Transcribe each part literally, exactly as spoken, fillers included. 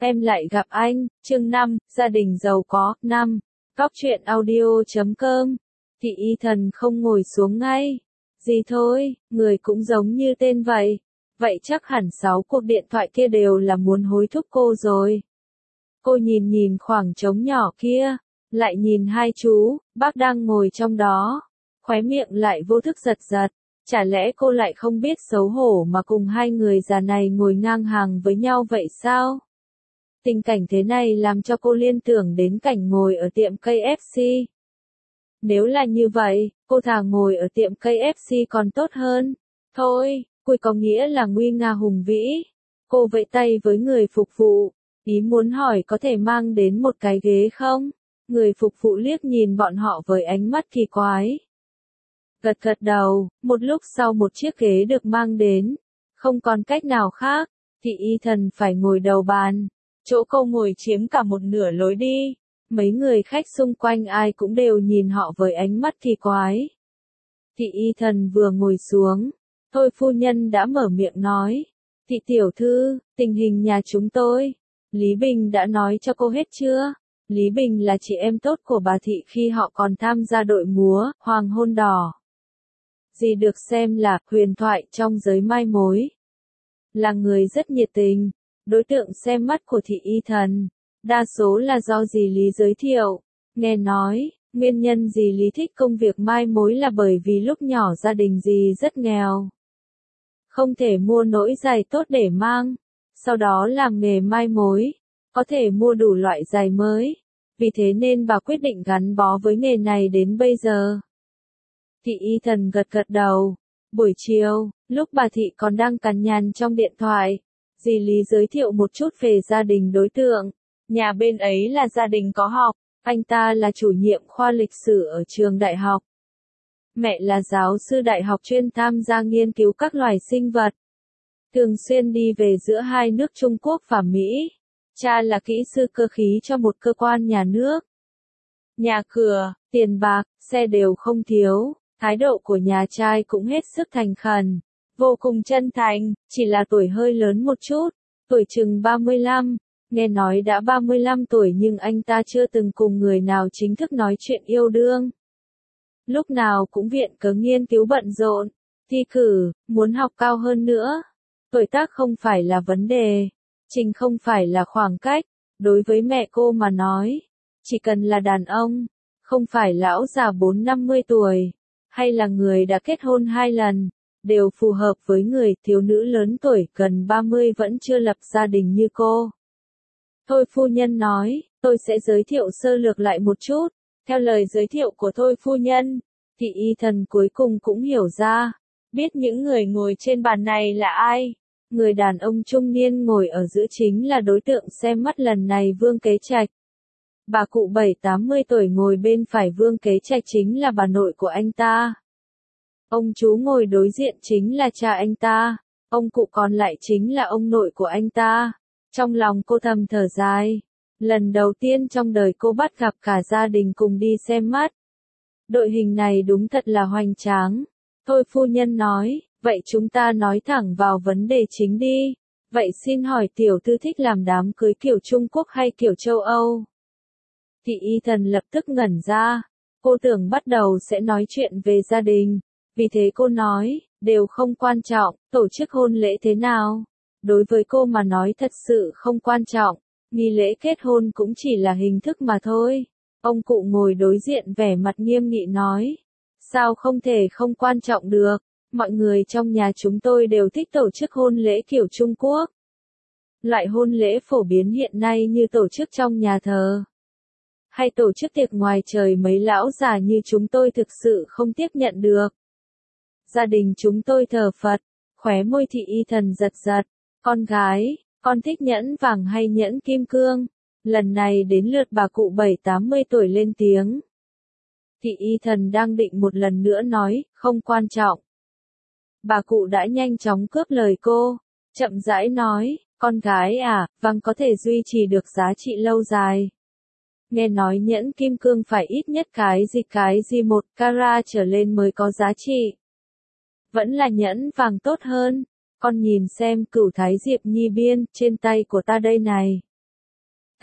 em lại gặp anh, chương năm, gia đình giàu có, năm. Góc truyện audio chấm com. Thị Y Thần không ngồi xuống ngay. Gì thôi, người cũng giống như tên vậy. Vậy chắc hẳn sáu cuộc điện thoại kia đều là muốn hối thúc cô rồi. Cô nhìn nhìn khoảng trống nhỏ kia, lại nhìn hai chú, bác đang ngồi trong đó. Khóe miệng lại vô thức giật giật. Chả lẽ cô lại không biết xấu hổ mà cùng hai người già này ngồi ngang hàng với nhau vậy sao? Tình cảnh thế này làm cho cô liên tưởng đến cảnh ngồi ở tiệm ca ép xê. Nếu là như vậy, cô thà ngồi ở tiệm ca ép xê còn tốt hơn. Thôi, cùi có nghĩa là nguy nga hùng vĩ. Cô vẫy tay với người phục vụ, ý muốn hỏi có thể mang đến một cái ghế không? Người phục vụ liếc nhìn bọn họ với ánh mắt kỳ quái. Gật gật đầu, một lúc sau một chiếc ghế được mang đến. Không còn cách nào khác, Thị Y Thần phải ngồi đầu bàn. Chỗ cô ngồi chiếm cả một nửa lối đi. Mấy người khách xung quanh ai cũng đều nhìn họ với ánh mắt kỳ quái. Thị Y Thần vừa ngồi xuống, thôi phu nhân đã mở miệng nói. Thị tiểu thư, tình hình nhà chúng tôi, Lý Bình đã nói cho cô hết chưa? Lý Bình là chị em tốt của bà Thị khi họ còn tham gia đội múa, Hoàng Hôn Đỏ. Dì được xem là huyền thoại trong giới mai mối. Là người rất nhiệt tình. Đối tượng xem mắt của Thị Y Thần, đa số là do dì Lý giới thiệu. Nghe nói, nguyên nhân dì Lý thích công việc mai mối là bởi vì lúc nhỏ gia đình dì rất nghèo. Không thể mua nổi giày tốt để mang. Sau đó làm nghề mai mối, có thể mua đủ loại giày mới. Vì thế nên bà quyết định gắn bó với nghề này đến bây giờ. Thị Y Thần gật gật đầu. Buổi chiều, lúc bà Thị còn đang cằn nhằn trong điện thoại, dì Lý giới thiệu một chút về gia đình đối tượng. Nhà bên ấy là gia đình có học, anh ta là chủ nhiệm khoa lịch sử ở trường đại học. Mẹ là giáo sư đại học chuyên tham gia nghiên cứu các loài sinh vật. Thường xuyên đi về giữa hai nước Trung Quốc và Mỹ. Cha là kỹ sư cơ khí cho một cơ quan nhà nước. Nhà cửa, tiền bạc, xe đều không thiếu. Thái độ của nhà trai cũng hết sức thành khẩn, vô cùng chân thành, chỉ là tuổi hơi lớn một chút, tuổi chừng ba mươi lăm, nghe nói đã ba mươi lăm tuổi nhưng anh ta chưa từng cùng người nào chính thức nói chuyện yêu đương. Lúc nào cũng viện cớ nghiên cứu bận rộn, thi cử, muốn học cao hơn nữa. Tuổi tác không phải là vấn đề, trình không phải là khoảng cách, đối với mẹ cô mà nói, chỉ cần là đàn ông, không phải lão già bốn năm mươi tuổi. Hay là người đã kết hôn hai lần, đều phù hợp với người thiếu nữ lớn tuổi gần ba mươi vẫn chưa lập gia đình như cô. Thôi phu nhân nói, tôi sẽ giới thiệu sơ lược lại một chút. Theo lời giới thiệu của Thôi phu nhân, Thị Y Thần cuối cùng cũng hiểu ra, biết những người ngồi trên bàn này là ai. Người đàn ông trung niên ngồi ở giữa chính là đối tượng xem mắt lần này Vương Kế Trạch. Bà cụ bảy tám mươi tuổi ngồi bên phải Vương Kế Trạch chính là bà nội của anh ta. Ông chú ngồi đối diện chính là cha anh ta. Ông cụ còn lại chính là ông nội của anh ta. Trong lòng cô thầm thở dài. Lần đầu tiên trong đời cô bắt gặp cả gia đình cùng đi xem mắt. Đội hình này đúng thật là hoành tráng. Thôi phu nhân nói, vậy chúng ta nói thẳng vào vấn đề chính đi. Vậy xin hỏi tiểu thư thích làm đám cưới kiểu Trung Quốc hay kiểu châu Âu? Thị Y Thần lập tức ngẩn ra, cô tưởng bắt đầu sẽ nói chuyện về gia đình, vì thế cô nói, đều không quan trọng, tổ chức hôn lễ thế nào. Đối với cô mà nói thật sự không quan trọng, nghi lễ kết hôn cũng chỉ là hình thức mà thôi. Ông cụ ngồi đối diện vẻ mặt nghiêm nghị nói, sao không thể không quan trọng được, mọi người trong nhà chúng tôi đều thích tổ chức hôn lễ kiểu Trung Quốc. Loại hôn lễ phổ biến hiện nay như tổ chức trong nhà thờ, hay tổ chức tiệc ngoài trời mấy lão già như chúng tôi thực sự không tiếp nhận được. Gia đình chúng tôi thờ Phật, khóe môi Thị Y Thần giật giật, con gái, con thích nhẫn vàng hay nhẫn kim cương? Lần này đến lượt bà cụ bảy tám mươi tuổi lên tiếng. Thị Y Thần đang định một lần nữa nói, không quan trọng. Bà cụ đã nhanh chóng cướp lời cô, chậm rãi nói, con gái à, vàng có thể duy trì được giá trị lâu dài. Nghe nói nhẫn kim cương phải ít nhất cái gì cái gì một carat trở lên mới có giá trị. Vẫn là nhẫn vàng tốt hơn. Con nhìn xem Cửu Thái Diệp Nhi Biên trên tay của ta đây này.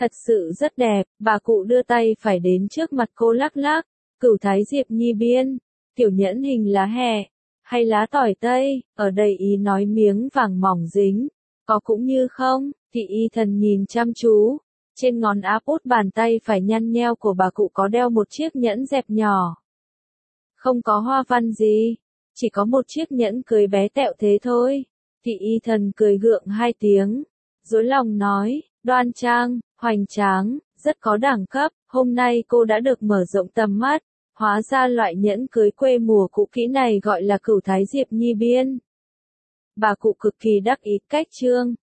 Thật sự rất đẹp, bà cụ đưa tay phải đến trước mặt cô lắc lắc. Cửu Thái Diệp Nhi biên, tiểu nhẫn hình lá hẹ, hay lá tỏi tây, ở đây ý nói miếng vàng mỏng dính, có cũng như không, thị y thần nhìn chăm chú, trên ngón áp út bàn tay phải nhăn nheo của bà cụ có đeo một chiếc nhẫn dẹp nhỏ. Không có hoa văn gì, chỉ có một chiếc nhẫn cưới bé tẹo thế thôi, thị y thần cười gượng hai tiếng, dối lòng nói, đoan trang, hoành tráng, rất có đẳng cấp, hôm nay cô đã được mở rộng tầm mắt. Hóa ra loại nhẫn cưới quê mùa cũ kỹ này gọi là Cửu Thái Diệp Nhi biên. Bà cụ cực kỳ đắc ý cách trương,